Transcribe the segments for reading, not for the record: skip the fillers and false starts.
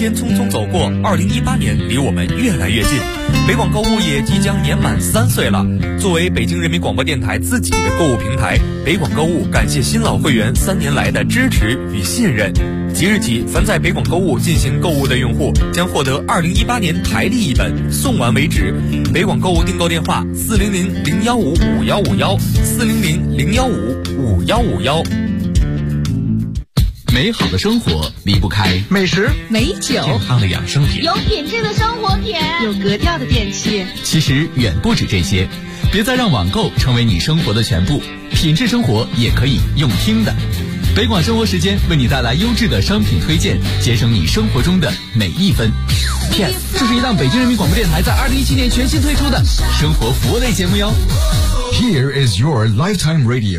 间匆匆走过，2018年离我们越来越近。北广购物也即将年满3岁了。作为北京人民广播电台自己的购物平台，北广购物感谢新老会员3年来的支持与信任。即日起，凡在北广购物进行购物的用户将获得2018年台历1本，送完为止。北广购物订购电话：400-015-5151，400-015-5151。 美好的生活离不开美食、 美酒、 健康的养生品， 有品质的生活品， 有格调的电器。 其实远不止这些，别再让网购成为你生活的全部，品质生活也可以用听的。北广生活时间为你带来优质的商品推荐，节省你生活中的每一分。PS， 这是一档北京人民广播电台在2017年全新推出的生活服务类节目哟。 Here is your lifetime radio。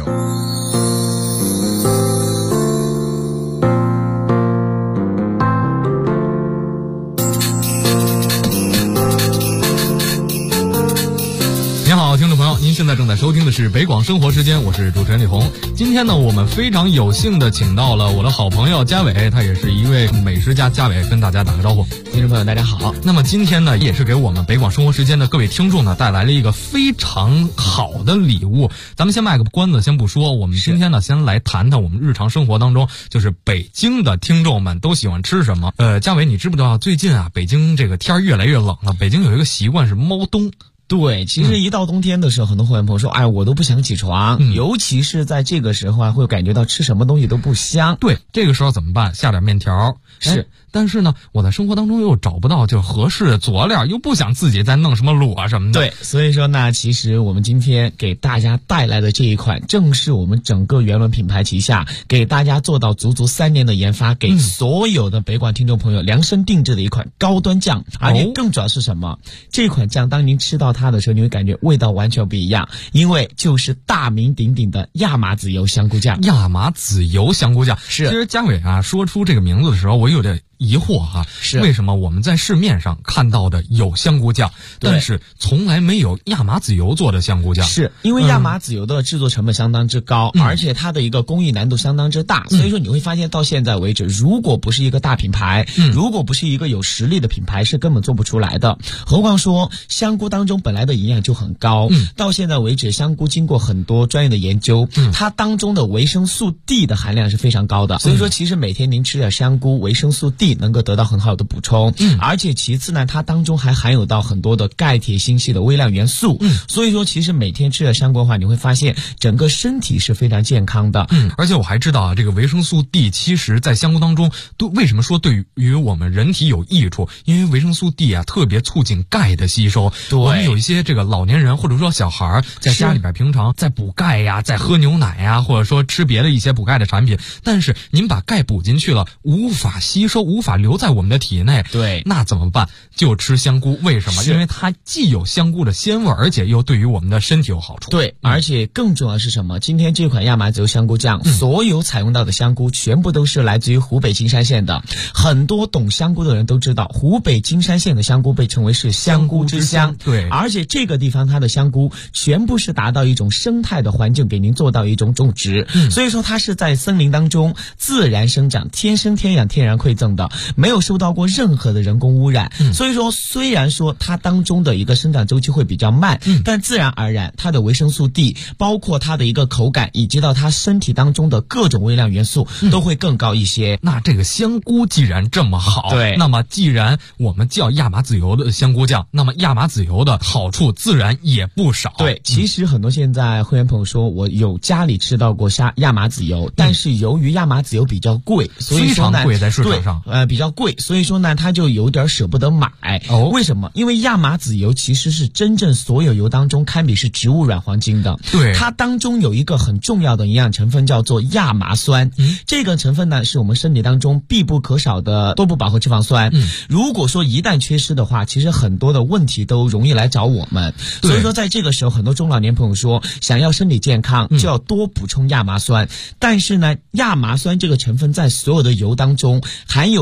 听众朋友，您现在正在收听的是北广生活时间，我是主持人李红。今天呢，我们非常有幸的请到了我的好朋友嘉伟，他也是一位美食家。嘉伟跟大家打个招呼。 听众朋友大家好。 那么今天呢，也是给我们北广生活时间的各位听众呢带来了一个非常好的礼物。咱们先卖个关子，先不说，我们今天呢先来谈谈我们日常生活当中，就是北京的听众们都喜欢吃什么。嘉伟，你知不知道最近啊，北京这个天越来越冷了，北京有一个习惯是猫冬。 对，其实一到冬天的时候，很多会员朋友说，哎，我都不想起床，尤其是在这个时候啊，会感觉到吃什么东西都不香。 对，这个时候怎么办？下点面条。 是， 但是呢，我在生活当中又找不到就合适的佐料，又不想自己再弄什么卤啊什么的。 对，所以说呢，其实我们今天给大家带来的这一款，正是我们整个圆轮品牌旗下给大家做到足足3年的研发，给所有的北广听众朋友量身定制的一款高端酱。而且更主要是什么？这款酱当您吃到它的时候，你会感觉味道完全不一样，因为就是大名鼎鼎的亚麻籽油香菇酱。 亚麻籽油香菇酱是。其实嘉伟啊说出这个名字的时候，我有点疑惑哈， 是为什么我们在市面上看到的有香菇酱，但是从来没有亚麻籽油做的香菇酱？ 是因为亚麻籽油的制作成本相当之高，而且它的一个工艺难度相当之大，所以说你会发现到现在为止，如果不是一个大品牌，如果不是一个有实力的品牌，是根本做不出来的。何况说香菇当中本来的营养就很高，到现在为止，香菇经过很多专业的研究，它当中的维生素 D 的含量是非常高的，所以说其实每天您吃点香菇，维生素 D能够得到很好的补充，而且其次呢，它当中还含有到很多的钙、铁、锌、硒的微量元素，所以说其实每天吃点香菇的话，你会发现整个身体是非常健康的。 而且我还知道啊，这个维生素 D 其实在香菇当中为什么说对于我们人体有益处？因为维生素 D 啊特别促进钙的吸收。对，我们有一些这个老年人或者说小孩在家里边平常在补钙呀，在喝牛奶呀，或者说吃别的一些补钙的产品，但是您把钙补进去了，无法吸收，无法留在我们的体内。 对， 那怎么办？就吃香菇。为什么？因为它既有香菇的鲜味，而且又对于我们的身体有好处。 对，而且更重要是什么？今天这款亚麻籽油香菇酱，所有采用到的香菇全部都是来自于湖北金山县的。很多懂香菇的人都知道，湖北金山县的香菇被称为是香菇之乡。 对， 而且这个地方它的香菇全部是达到一种生态的环境，给您做到一种种植，所以说它是在森林当中自然生长，天生天养，天然馈赠的，没有受到过任何的人工污染。所以说虽然说它当中的一个生长周期会比较慢，但自然而然它的维生素 D 包括它的一个口感以及到它身体当中的各种微量元素都会更高一些。 那这个香菇既然这么好， 对， 那么既然我们叫亚麻籽油的香菇酱，那么亚麻籽油的好处自然也不少。 对，其实很多现在会员朋友说，我有家里吃到过亚麻籽油，但是由于亚麻籽油比较贵，所以说呢， 非常贵，在市场上比较贵，所以说呢他就有点舍不得买。为什么？因为亚麻籽油其实是真正所有油当中堪比是植物软黄金的。 对， 它当中有一个很重要的营养成分叫做亚麻酸，这个成分呢是我们身体当中必不可少的多不饱和脂肪酸。如果说一旦缺失的话，其实很多的问题都容易来找我们。所以说在这个时候，很多中老年朋友说，想要身体健康就要多补充亚麻酸。但是呢，亚麻酸这个成分在所有的油当中含有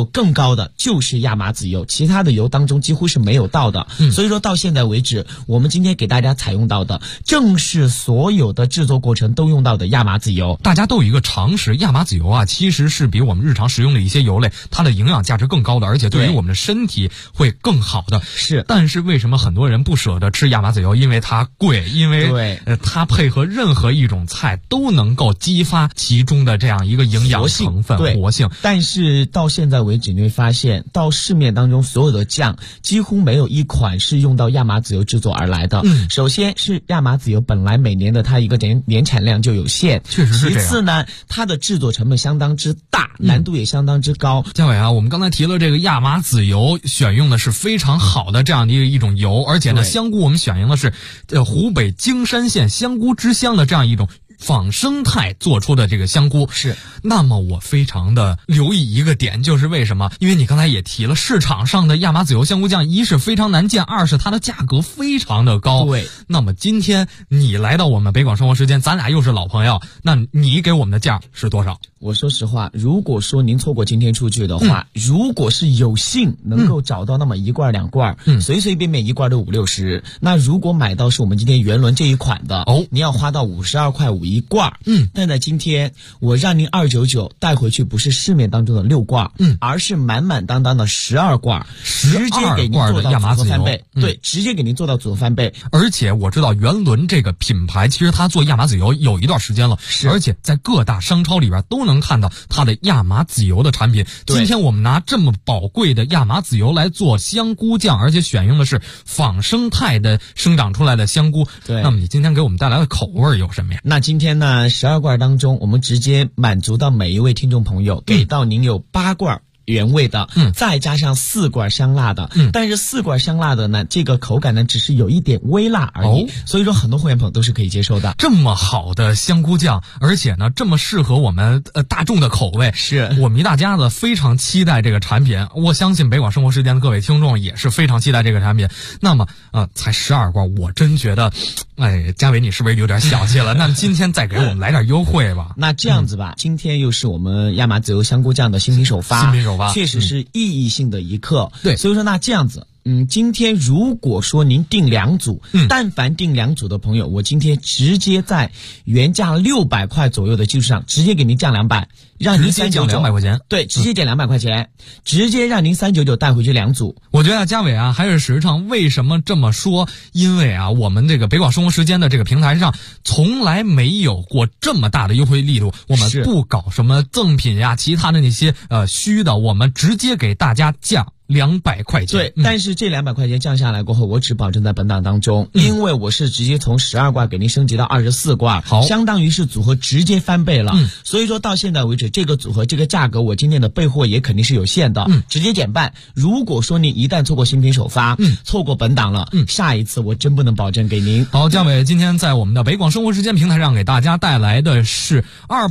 度更高的就是亚麻籽油，其他的油当中几乎是没有到的。所以说到现在为止，我们今天给大家采用到的正是所有的制作过程都用到的亚麻籽油。 大家都有一个常识，亚麻籽油啊，其实是比我们日常食用的一些油类，它的营养价值更高的，而且对于我们的身体会更好的。 是， 但是为什么很多人不舍得吃亚麻籽油？因为它贵，因为它配合任何一种菜都能够激发其中的这样一个营养成分、活性。 但是到现在为止，你会发现到市面当中所有的酱几乎没有一款是用到亚麻籽油制作而来的。首先是亚麻籽油本来每年的它一个年产量就有限， 确实是这样。 其次呢，它的制作成本相当之大，难度也相当之高。 嘉伟啊，我们刚才提了这个亚麻籽油，选用的是非常好的这样的一种油，而且呢，香菇我们选用的是湖北荆山县香菇之乡的这样一种仿生态做出的这个香菇。 是， 那么我非常的留意一个点，就是为什么？因为你刚才也提了，市场上的亚麻籽油香菇酱，一是非常难见，二是它的价格非常的高。 对。 那么今天你来到我们北广生活时间，咱俩又是老朋友，那你给我们的价是多少？ 我说实话，如果说您错过今天出去的话，如果是有幸能够找到那么一罐两罐，随随便便一罐都50-60，那如果买到是我们今天原轮这一款的，你要花到52块5一罐。但在今天我让您299带回去，不是市面当中的6罐，而是满满当当的12罐，直接给您做到组合翻倍。对，直接给您做到组合翻倍。 而且我知道原轮这个品牌，其实它做亚麻籽油有一段时间了，而且在各大商超里边都能看到它的亚麻籽油的产品。今天我们拿这么宝贵的亚麻籽油来做香菇酱，而且选用的是仿生态的生长出来的香菇。 对， 那么你今天给我们带来的口味有什么呀？ 那今天呢，12罐当中，我们直接满足到每一位听众朋友，给到您有8罐原味的，再加上4罐香辣的，但是4罐香辣的呢，这个口感呢只是有一点微辣而已，所以说很多会员朋友都是可以接受的。 这么好的香菇酱，而且呢这么适合我们大众的口味， 是我们一大家子非常期待这个产品。我相信北广生活时间的各位听众也是非常期待这个产品。那么才12罐，我真觉得，嘉伟你是不是有点小气了？那今天再给我们来点优惠吧。 那这样子吧，今天又是我们亚麻籽油香菇酱的新品首发，确实是意义性的一刻。 对， 所以说那这样子，今天如果说您订2组，但凡订2组的朋友，我今天直接在原价600块左右的基础上，直接给您降200，让您399 200块钱。 对，直接减200块钱，直接让您399带回去2组。 我觉得嘉伟啊还是实诚。为什么这么说？因为啊，我们这个北广生活时间的这个平台上从来没有过这么大的优惠力度。我们不搞什么赠品呀，其他的那些虚的，我们直接给大家降200块钱。 对，但是这200块钱降下来过后，我只保证在本档当中，因为我是直接从12罐给您升级到24罐，相当于是组合直接翻倍了。所以说到现在为止，这个组合这个价格，我今天的备货也肯定是有限的，直接减半。如果说你一旦错过新品首发，错过本档了，下一次我真不能保证给您。 好，嘉伟今天在我们的北广生活时间平台上给大家带来的是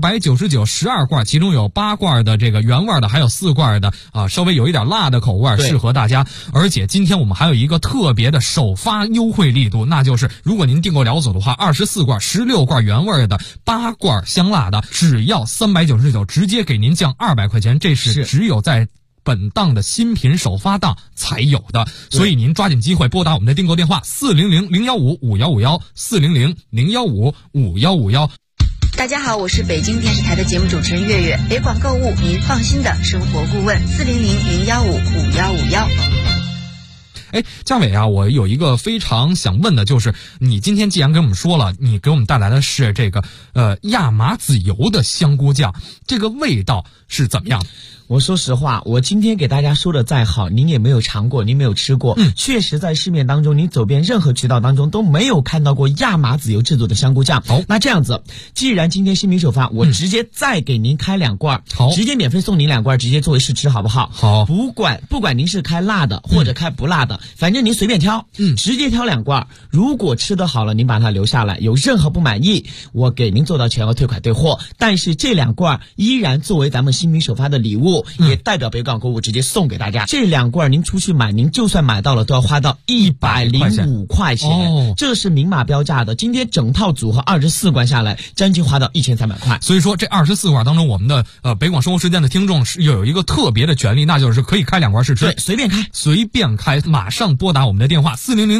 299 12罐，其中有8罐的这个原味的，还有4罐的稍微有一点辣的口味，适合大家。而且今天我们还有一个特别的首发优惠力度，那就是如果您订购2组的话，24罐、16罐原味的、8罐香辣的，只要399，直接给您降200块钱。这是只有在本档的新品首发档才有的，所以您抓紧机会拨打我们的订购电话400-015-5151 400-015-5151。 大家好，我是北京电视台的节目主持人月月，北广购物您放心的生活顾问400-015-5151。 嘉伟啊，我有一个非常想问的，就是你今天既然给我们说了，你给我们带来的是这个亚麻籽油的香菇酱，这个味道是怎么样的？ 我说实话，我今天给大家说的再好，您也没有尝过，您没有吃过。确实在市面当中，您走遍任何渠道当中都没有看到过亚麻籽油制作的香菇酱。那这样子，既然今天新品首发，我直接再给您开2罐，直接免费送您2罐，直接作为试吃，好不好？ 好， 不管您是开辣的或者开不辣的，反正您随便挑，直接挑2罐。如果吃得好了，您把它留下来，有任何不满意，我给您做到全额退款退货。但是这2罐依然作为咱们新品首发的礼物。 后，也代表北广购物直接送给大家这2罐，您出去买，您就算买到了都要花到105块钱，这是明码标价的。今天整套组合24罐下来，将近花到1300块。 所以说这24罐当中，我们的北广生活时间的听众是有一个特别的权利，那就是可以开2罐试吃， 对，随便开， 马上拨打我们的电话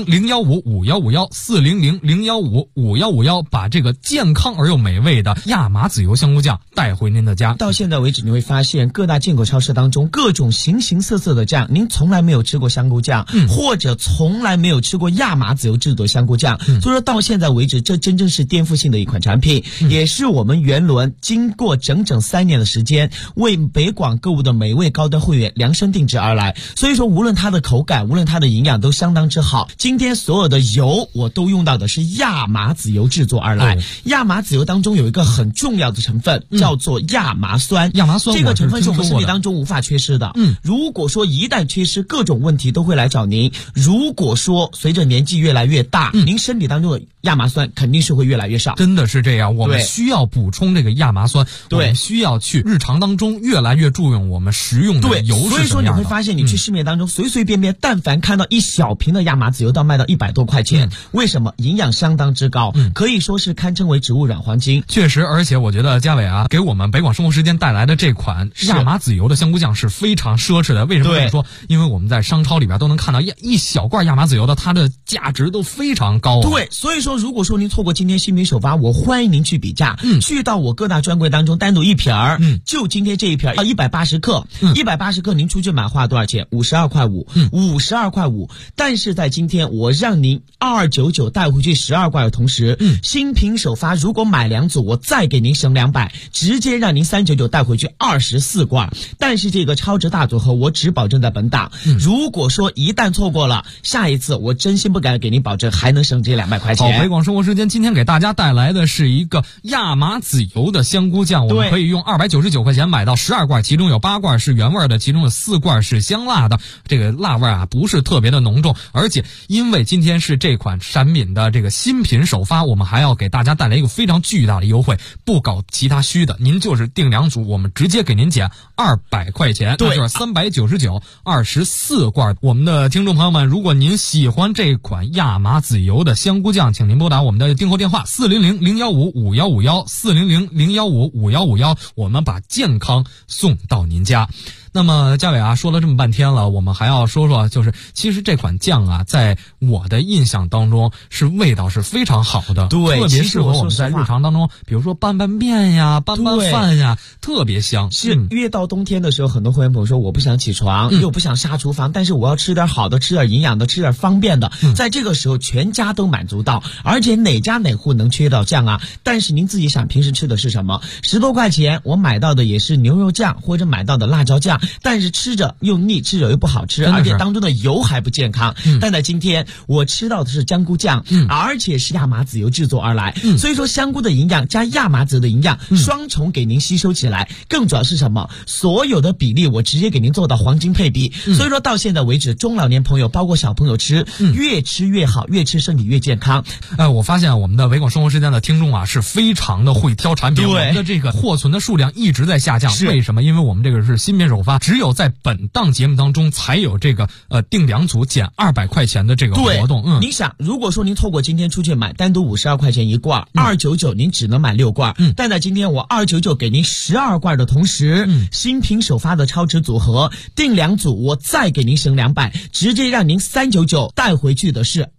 400-015-5151，400-015-5151，把这个健康而又美味的亚麻籽油香菇酱带回您的家。 到现在为止，你会发现各大进口超市当中各种形形色色的酱，您从来没有吃过香菇酱，或者从来没有吃过亚麻籽油制作香菇酱，所以说到现在为止，这真正是颠覆性的一款产品，也是我们元伦经过整整3年的时间为北广购物的每位高端会员量身定制而来。所以说无论它的口感，无论它的营养都相当之好。今天所有的油我都用到的是亚麻籽油制作而来，亚麻籽油当中有一个很重要的成分，叫做亚麻酸。 亚麻酸这个成分是我们身体当中无法缺失的。如果说一旦缺失，各种问题都会来找您。如果说随着年纪越来越大，您身体当中的亚麻酸肯定是会越来越少。 真的是这样，我们需要补充这个亚麻酸，我们需要去日常当中越来越注重我们食用的油是什么样的。 所以说你会发现，你去市面当中随随便便，但凡看到一小瓶的亚麻籽油，到卖到100多块钱。为什么？营养相当之高，可以说是堪称为植物软黄金。 确实，而且我觉得嘉伟啊，给我们北广生活时间带来的这款亚麻籽油的香菇酱是非常奢侈的。为什么这么说？因为我们在商超里边都能看到一小罐亚麻籽油的，它的价值都非常高。 对，所以说如果说您错过今天新品首发，我欢迎您去比价，去到我各大专柜当中单独一瓶儿，就今天这一瓶要180克，180克您出去买花多少钱？52块5，52块5。但是在今天我让您2299带回去12罐的同时，新品首发如果买2组，我再给您省200，直接让您399带回去24罐。但是这个超值大组合我只保证在本档，如果说一旦错过了，下一次我真心不敢给您保证还能省这200块钱。 好，北广生活时间今天给大家带来的是一个亚麻籽油的香菇酱，我们可以用299块钱买到12罐，其中有8罐是原味的，其中有4罐是香辣的。这个辣味啊不是特别的浓重，而且因为今天是这款产品的这个新品首发，我们还要给大家带来一个非常巨大的优惠，不搞其他虚的，您就是订2组，我们直接给您减200块钱，那就是399 24罐。我们的听众朋友们，如果您喜欢这款亚麻籽油的香菇酱，请您拨打我们的订购电话400-015-5151 400-015-5151，我们把健康送到您家。那么嘉伟啊，说了这么半天了，我们还要说说，就是其实这款酱啊，在我的印象当中是味道是非常好的， 对， 特别适合我们在日常当中，比如说拌面呀、拌饭呀，特别香。 是越到冬天的时候，很多会员朋友说我不想起床，又不想下厨房，但是我要吃点好的，吃点营养的，吃点方便的，在这个时候全家都满足到，而且哪家哪户能缺到酱啊？但是您自己想，平时吃的是什么？10多块钱我买到的也是牛肉酱，或者买到的辣椒酱。但是吃着又腻，吃着又不好吃，而且当中的油还不健康。但在今天我吃到的是香菇酱，而且是亚麻籽油制作而来，所以说香菇的营养加亚麻籽的营养双重给您吸收起来。更主要是什么？所有的比例我直接给您做到黄金配比。所以说到现在为止，中老年朋友包括小朋友吃，越吃越好，越吃身体越健康。 我发现我们的北广生活时间的听众啊是非常的会挑产品，我们的这个货存的数量一直在下降。为什么？因为我们这个是新品首发，只有在本档节目当中才有这个订2组减200块钱的这个活动。 您想，如果说您错过今天出去买单独52块钱一罐，299您只能买6罐，但在今天我299给您12罐的同时，新品首发的超值组合订2组，我再给您省200，直接让您399带回去的是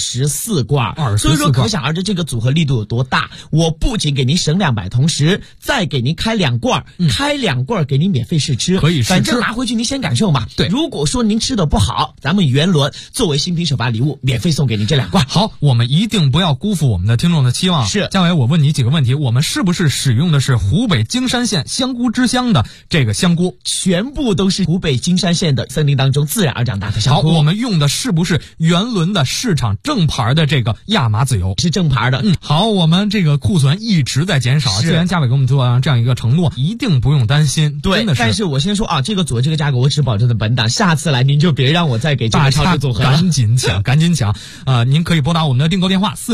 24罐。所以说可想而知这个组合力度有多大。我不仅给您省200，同时再给您开2罐，开2罐给您免费试吃， 可以试吃， 反正拿回去您先感受嘛。 对， 如果说您吃的不好，咱们元伦作为新品首发礼物，免费送给您这2罐。 好，我们一定不要辜负我们的听众的期望。 是， 嘉伟，我问你几个问题，我们是不是使用的是湖北荆山县香菇之乡的这个香菇？ 全部都是湖北荆山县的森林当中自然而长大的香菇。 好，我们用的是不是元伦的市市场正牌的这个亚麻籽油， 是正牌的。 好，我们这个库存一直在减少，既然嘉伟给我们做这样一个承诺，一定不用担心。 对， 真的是。 但是我先说啊，这个这个价格我只保证的本档，下次来您就别让我再给这个超市组合了。 赶紧抢，赶紧抢！您可以拨打我们的订购电话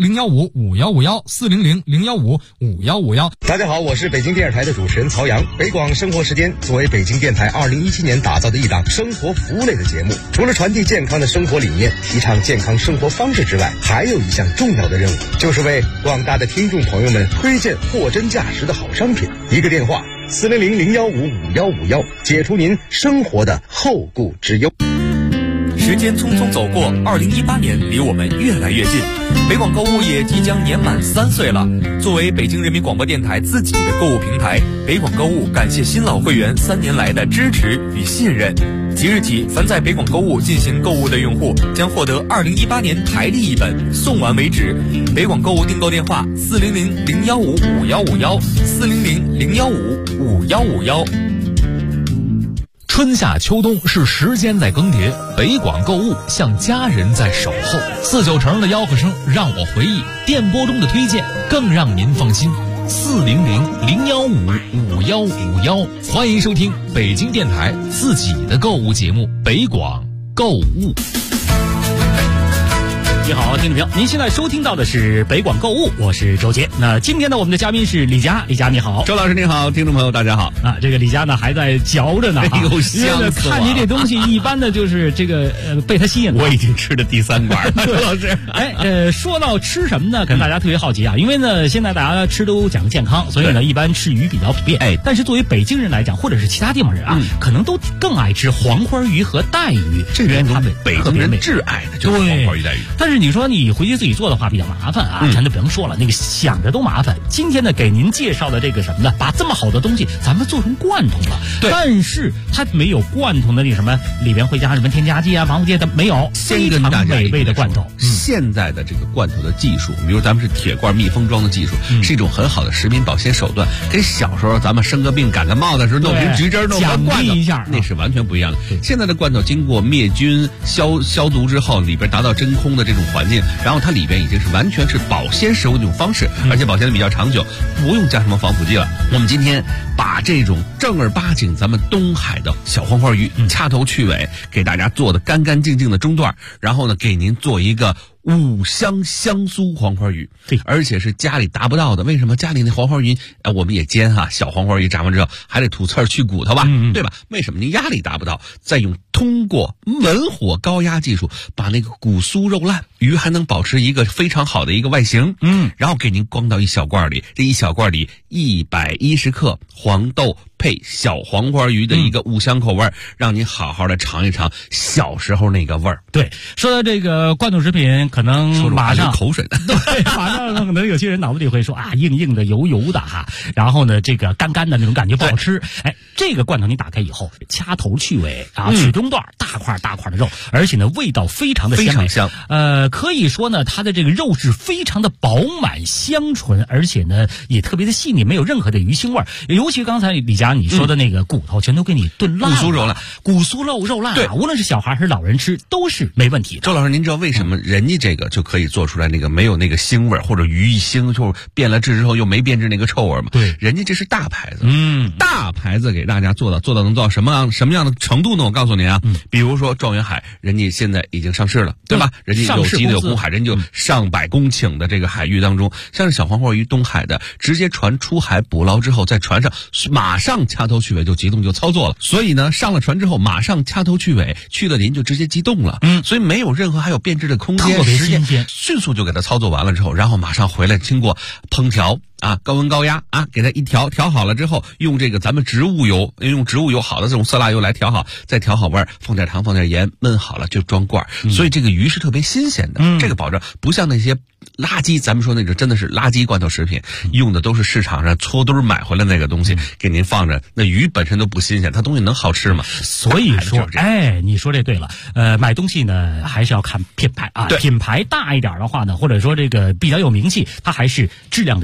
400-015-5151，400-015-5151。 大家好，我是北京电视台的主持人曹阳。北广生活时间作为北京电台2017年打造的一档生活服务类的节目，除了传递健康的生活理念，提倡健康生活方式之外，还有一项重要的任务，就是为广大的听众朋友们推荐货真价实的好商品。一个电话400-015-5151，解除您生活的后顾之忧。 时间匆匆走过，2018年离我们越来越近，北广购物也即将年满3岁了。作为北京人民广播电台自己的购物平台，北广购物感谢新老会员3年来的支持与信任。即日起，凡在北广购物进行购物的用户将获得2018年台历一本，送完为止。北广购物订购电话400-015-5151，400-015-5151。 春夏秋冬是时间在更迭，北广购物像家人在守候。49成的吆喝声让我回忆，电波中的推荐更让您放心。400-015-5151，欢迎收听北京电台自己的购物节目北广购物。 你好，听众朋友，您现在收听到的是北广购物，我是周杰。那今天呢，我们的嘉宾是李佳，李佳你好。 周老师你好，听众朋友大家好。 这个李佳呢还在嚼着呢， 哎呦，香死我了！ 看你这东西，一般的就是这个被他吸引了。 我已经吃了第3管了，周老师。 说到吃什么呢？可能大家特别好奇啊，因为呢现在大家吃都讲健康，所以呢一般吃鱼比较普遍。但是作为北京人来讲，或者是其他地方人啊，可能都更爱吃黄花鱼和带鱼， 这边他们北京人挚爱的就是黄花鱼带鱼。 但是你说你回去自己做的话比较麻烦啊，咱就不用说了，那个想着都麻烦。今天呢给您介绍的这个什么呢，把这么好的东西咱们做成罐头了，但是它没有罐头的那什么里边会加什么添加剂啊、防腐剂的没有，非常美味的罐头。 现在的这个罐头的技术，比如咱们是铁罐密封装的技术，是一种很好的食品保鲜手段，跟小时候咱们生个病感个冒的时候弄瓶橘汁弄个罐头一下， 那是完全不一样的。现在的罐头经过灭菌消毒之后，里边达到真空的这种环境，然后它里边已经是完全是保鲜食物的一种方式，而且保鲜的比较长久，不用加什么防腐剂了。我们今天把这种正儿八经咱们东海的小黄花鱼掐头去尾，给大家做的干干净净的中段，然后呢给您做一个5香香酥黄花鱼，而且是家里达不到的。为什么家里那黄花鱼我们也煎哈，小黄花鱼炸完之后还得吐刺儿去骨头吧，对吧？为什么您压力达不到？再通过文火高压技术把那个骨酥肉烂，鱼还能保持一个非常好的一个外形，然后给您装到一小罐里，这一小罐里110克黄豆配小黄花鱼的一个5香口味，让您好好的尝一尝小时候那个味儿。 对，说到这个罐头食品，可能马上口水对，马上可能有些人脑子里会说啊，硬硬的油油的哈，然后呢这个干干的那种感觉不好吃。这个罐头你打开以后掐头去尾啊，取中段，大块大块的肉，而且呢味道非常的鲜美， 非常香。 可以说呢它的这个肉质非常的饱满香醇，而且呢也特别的细腻，没有任何的鱼腥味。尤其刚才李佳你说的那个骨头全都给你炖烂了， 骨酥肉烂， 骨酥肉烂啊，无论是小孩还是老人吃都是没问题的。 周老师，您知道为什么人家这个就可以做出来那个没有那个腥味，或者鱼一腥就变了质之后又没变质那个臭味吗？ 对， 人家这是大牌子，大牌子给大家做到能做到什么样的程度呢？我告诉您啊，比如说状元海，人家现在已经上市了，对吧？人家有机的有公海，人家就上百公顷的这个海域当中，像是小黄花鱼东海的，直接船出海捕捞之后，在船上马上掐头去尾就急冻就操作了，所以呢上了船之后马上掐头去尾，去了鳞就直接激冻了，所以没有任何还有变质的空间，时间迅速就给它操作完了之后，然后马上回来经过烹调啊，高温高压啊，给它一调好了之后，用这个咱们植物油，用植物油好的这种色拉油来调好，再调好味儿，放点糖放点盐，焖好了就装罐。所以这个鱼是特别新鲜的，这个保证不像那些垃圾，咱们说那种真的是垃圾罐头食品，用的都是市场上搓堆买回来那个东西，给您放着，那鱼本身都不新鲜，它东西能好吃吗？ 所以说，你说这对了。买东西呢还是要看品牌啊，品牌大一点的话呢，或者说这个比较有名气，它还是质量的一个保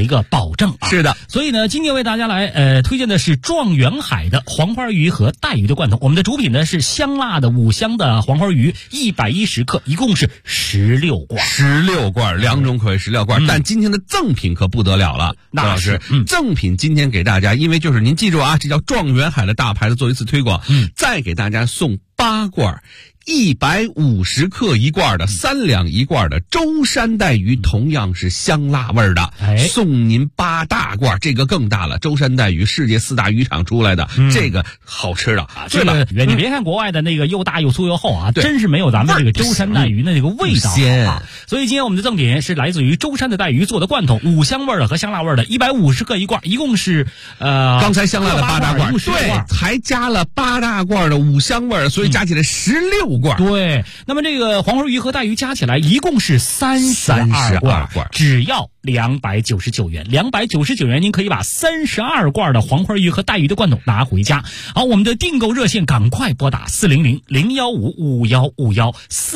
保证啊。 是的， 所以呢，今天为大家来推荐的是状元海的黄花鱼和带鱼的罐头。我们的主品呢是香辣的五香的黄花鱼，110克，一共是16罐。 16罐，2种口味16罐。但今天的赠品可不得了了， 那老师，赠品今天给大家，因为就是您记住啊，这叫状元海的大牌子做一次推广，再给大家送8罐。150克一罐的3两一罐的舟山带鱼，同样是香辣味的，送您8大罐，这个更大了。舟山带鱼世界4大渔场出来的，这个好吃的， 对吧？你别看国外的那个又大又粗又厚啊，真是没有咱们这个舟山带鱼的那个味道啊。所以今天我们的赠品是来自于舟山的带鱼做的罐头，五香味的和香辣味的，150克一罐，一共是刚才香辣的8大罐，对，还加了8大罐的五香味，所以加起来16罐。 对，那么这个黄花鱼和带鱼加起来一共是32罐，只要299元。299元，您可以把32罐的黄花鱼和带鱼的罐头拿回家。好，我们的订购热线赶快拨打400-015-5151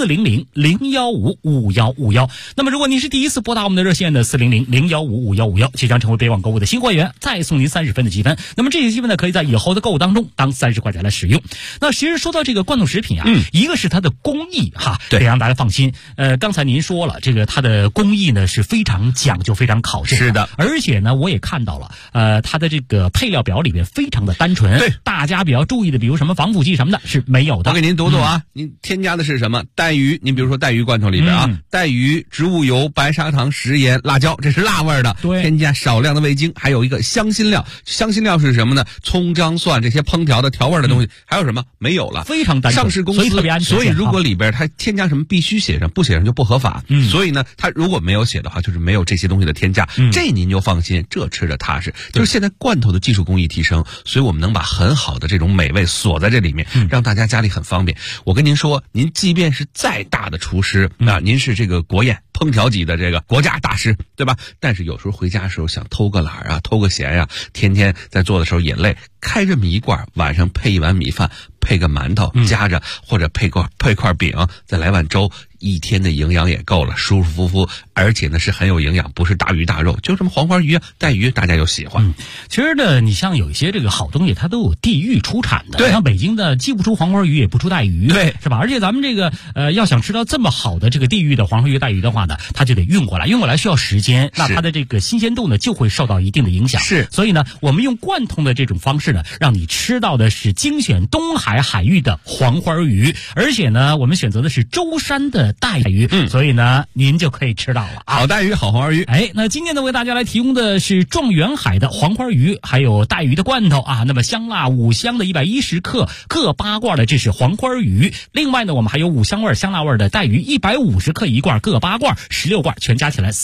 400-015-5151。那么如果您是第一次拨打我们的热线的400-015-5151，即将成为北网购物的新会员，再送您30分的积分。那么这些积分呢，可以在以后的购物当中当30块钱来使用。那其实说到这个罐头食品啊，一个是它的工艺哈，得让大家放心。刚才您说了，这个它的工艺呢是非常讲究、非常考究的。 是的， 而且呢，我也看到了，它的这个配料表里面非常的单纯。 对， 大家比较注意的，比如什么防腐剂什么的，是没有的。 我给您读读啊，您添加的是什么？带鱼，您比如说带鱼罐头里边啊，带鱼、植物油、白砂糖、食盐、辣椒，这是辣味的。 对， 添加少量的味精，还有一个香辛料。香辛料是什么呢？葱、姜、蒜这些烹调的调味的东西，还有什么？没有了， 非常单纯。 上市公司所以特别安全。 所以如果里边它添加什么必须写上，不写上就不合法。所以呢，它如果没有写的话，就是没有这些东西的添加。这您就放心，这吃着踏实。就是现在罐头的技术工艺提升，所以我们能把很好的这种美味锁在这里面，让大家家里很方便。我跟您说，您即便是再大的厨师啊，您是这个国宴烹调级的这个国家大师，对吧？但是有时候回家的时候想偷个懒啊，偷个闲呀，天天在做的时候也累，开这么一罐，晚上配一碗米饭，配个馒头夹着，或者配块饼，再来碗粥，一天的营养也够了，舒舒服服，而且呢是很有营养，不是大鱼大肉，就这么黄花鱼啊、带鱼，大家又喜欢。 其实呢，你像有一些这个好东西，它都有地域出产的。 对， 像北京的既不出黄花鱼，也不出带鱼， 对， 是吧？而且咱们这个要想吃到这么好的这个地域的黄花鱼、带鱼的话呢，它就得运过来，运过来需要时间，那它的这个新鲜度呢就会受到一定的影响。 是， 所以呢，我们用贯通的这种方式呢，让你吃到的是精选东海海域的黄花鱼，而且呢，我们选择的是舟山的带鱼，所以呢，您就可以吃到了啊， 好带鱼，好黄花鱼。 哎，那今天呢，为大家来提供的是状元海的黄花鱼，还有带鱼的罐头啊。那么香辣五香的110克，各8罐的，这是黄花鱼。另外呢，我们还有五香味、香辣味的带鱼，150克一罐，各8罐，16罐，全加起来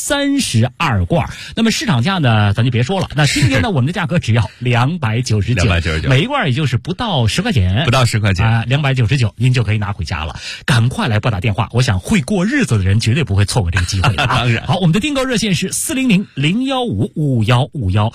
32罐。那么市场价呢，咱就别说了。那今天呢，我们的价格只要299，每一罐也就是不到10块钱， 不到10块钱啊，299，您就可以拿回家了。赶快来拨打电话，我想会过日子的人绝对不会错过这个机会的啊。 当然， 好，我们的订购热线是400-015-5151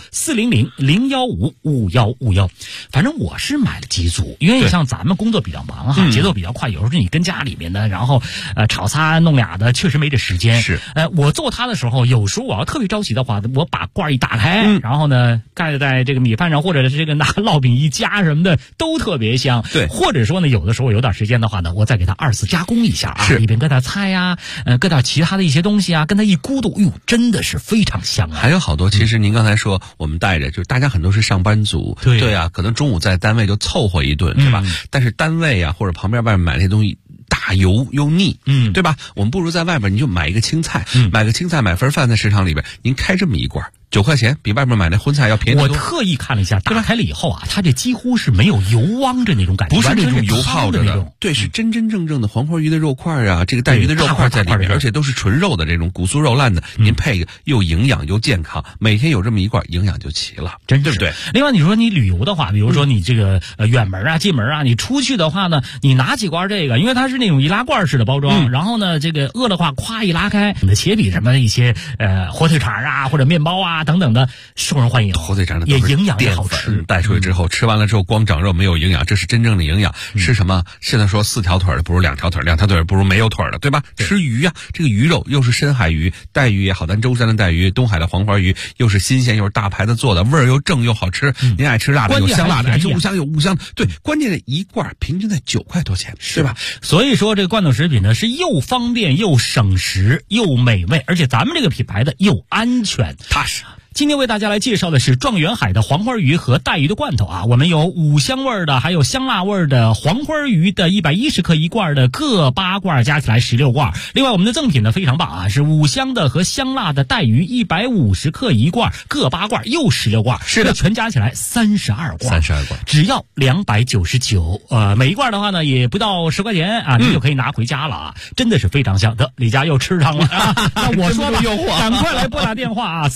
400-015-5151。反正我是买了几组，因为你像咱们工作比较忙哈，节奏比较快，有时候你跟家里面的，然后炒仨弄俩的，确实没这时间。 是， 我做它的时候，有时候我要特别着急的话，我把罐一打开，然后呢盖在这个米饭上，或者是这个拿烙饼一夹什么的，都特别香。 对， 或者说呢，有的时候有点时间的话呢，我再给它2次加工一下啊， 是， 里边搁点菜呀，搁点其他的一些东西啊，跟它一咕嘟，哟，真的是非常香啊。 还有好多，其实您刚才说我们带着，就是大家很多是上班族，对啊，可能中午在单位就凑合一顿，对吧？但是单位啊或者旁边外面买那些东西大油又腻，对吧？我们不如在外边你就买一个青菜，买个青菜，买份饭在市场里边，您开这么一罐，9块钱，比外面买那荤菜要便宜多。 我特意看了一下，打开了以后啊，它这几乎是没有油汪着那种感觉， 不是那种油泡着的那种， 对，是真真正正的黄花鱼的肉块啊，这个带鱼的肉块在里面，而且都是纯肉的这种骨酥肉烂的，您配个又营养又健康，每天有这么一罐，营养就齐了， 真对不对？ 另外，你说你旅游的话，比如说你这个远门啊、近门啊，你出去的话呢，你拿几罐这个，因为它是那种易拉罐式的包装，然后呢，这个饿的话，咵一拉开，你的茄比什么一些火腿肠啊或者面包啊。 啊等等的受人欢迎， 火腿肠的也营养也好吃， 带出去之后吃完了之后光长肉没有营养，这是真正的营养。吃什么？现在说4条腿的不如2条腿，2条腿不如没有腿的，对吧？吃鱼啊，这个鱼肉又是深海鱼，带鱼也好，咱舟山的带鱼，东海的黄花鱼，又是新鲜又是大牌子做的，味儿又正又好吃。您爱吃辣的有香辣的，爱吃五香有五香，对，关键是一罐平均在9块多钱，对吧？ 所以说这个罐头食品呢是又方便又省时又美味，而且咱们这个品牌的又安全踏实。今天为大家来介绍的是状元海的黄花鱼和带鱼的罐头啊，我们有五香味的，还有香辣味的黄花鱼的110克一罐的各8罐，加起来16罐。另外我们的赠品呢非常棒啊，是五香的和香辣的带鱼150克一罐，各8罐又16罐， 是的， 全加起来32罐，只要299。每一罐的话呢也不到10块钱啊，你就可以拿回家了啊，真的是非常香。得，李家又吃上了啊，那我说吧，赶快来拨打电话啊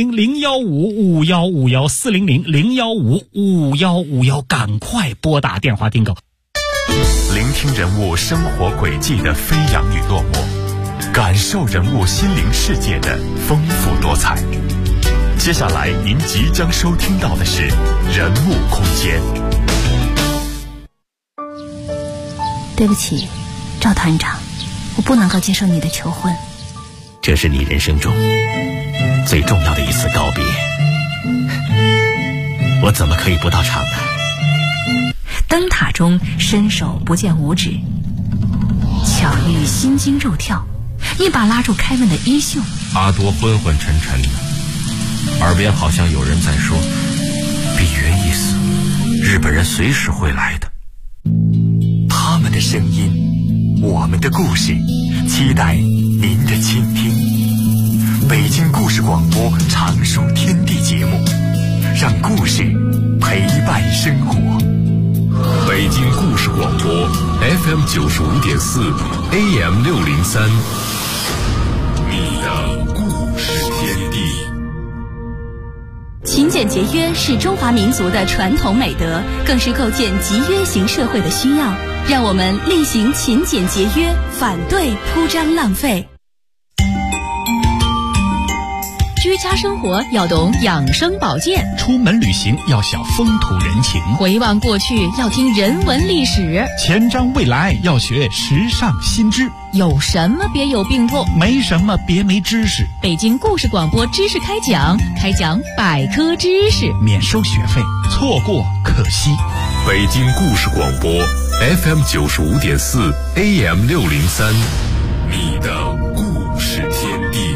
，400-015-5151，400-015-5151，赶快拨打电话订购。 聆听人物生活轨迹的飞扬与落寞，感受人物心灵世界的丰富多彩。接下来您即将收听到的是人物空间。 对不起，赵团长，我不能够接受你的求婚。 这是你人生中最重要的一次告别，我怎么可以不到场呢？ 灯塔中伸手不见五指，巧遇心惊肉跳，一把拉住开门的衣袖。 阿多昏昏沉沉的，耳边好像有人在说：“比约意思，日本人随时会来的。” 他们的声音，我们的故事，期待您的倾听。北京故事广播常数天地节目，让故事陪伴生活。北京故事广播 FM 95.4 AM 603，你的故事天地。 勤俭节约是中华民族的传统美德，更是构建集约型社会的需要。让我们力行勤俭节约，反对铺张浪费。居家生活要懂养生保健， 出门旅行要晓风土人情， 回望过去要听人文历史， 前瞻未来要学时尚新知。 有什么别有病痛， 没什么别没知识。 北京故事广播知识开讲，开讲百科知识， 免收学费，错过可惜。 北京故事广播 FM 95.4 AM 603，你的故事天地。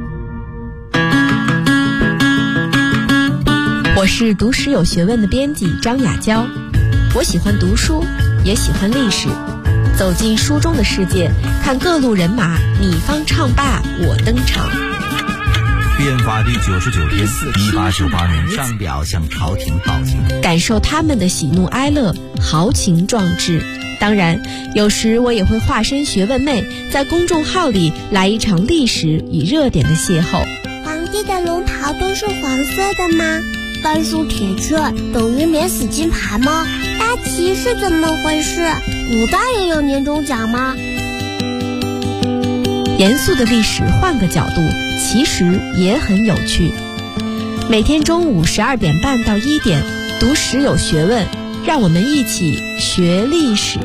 我是读史有学问的编辑张雅娇，我喜欢读书，也喜欢历史，走进书中的世界，看各路人马，你方唱罢我登场。 变法第99天，1898年，上表向朝廷报警， 感受他们的喜怒哀乐，豪情壮志。当然，有时我也会化身学问妹，在公众号里来一场历史与热点的邂逅。 皇帝的龙袍都是黄色的吗？半素铁券等于免死金牌吗？大旗是怎么回事？古代也有年终奖吗？ 严肃的历史换个角度，其实也很有趣。每天中午12点半到1点，读史有学问，让我们一起学历史。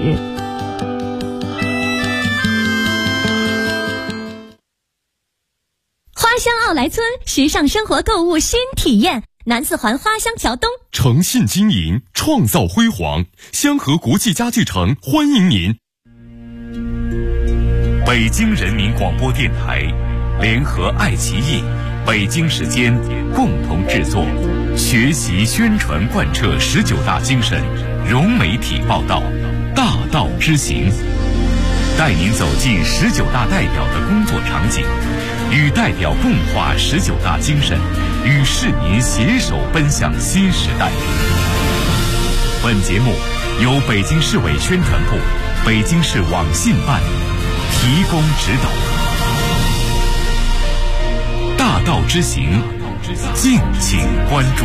花乡奥莱村时尚生活购物新体验，南四环花乡桥东， 诚信经营，创造辉煌，香河国际家具城欢迎您。北京人民广播电台联合爱奇艺、北京时间共同制作，学习宣传贯彻19大精神，融媒体报道，大道之行，带您走进19大代表的工作场景，与代表共话19大精神，与市民携手奔向新时代。本节目由北京市委宣传部、北京市网信办提供指导。大道之行，敬请关注。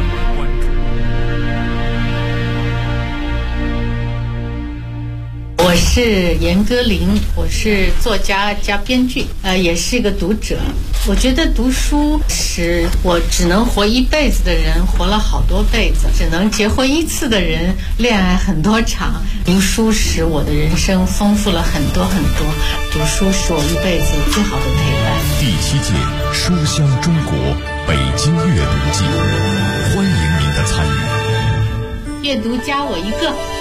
我是严歌苓，我是作家加编剧，也是一个读者。我觉得读书使我只能活一辈子的人活了好多辈子，只能结婚一次的人恋爱很多场。读书使我的人生丰富了很多很多，读书是我一辈子最好的陪伴。 第7届书香中国北京阅读季，欢迎您的参与。 阅读加我一个。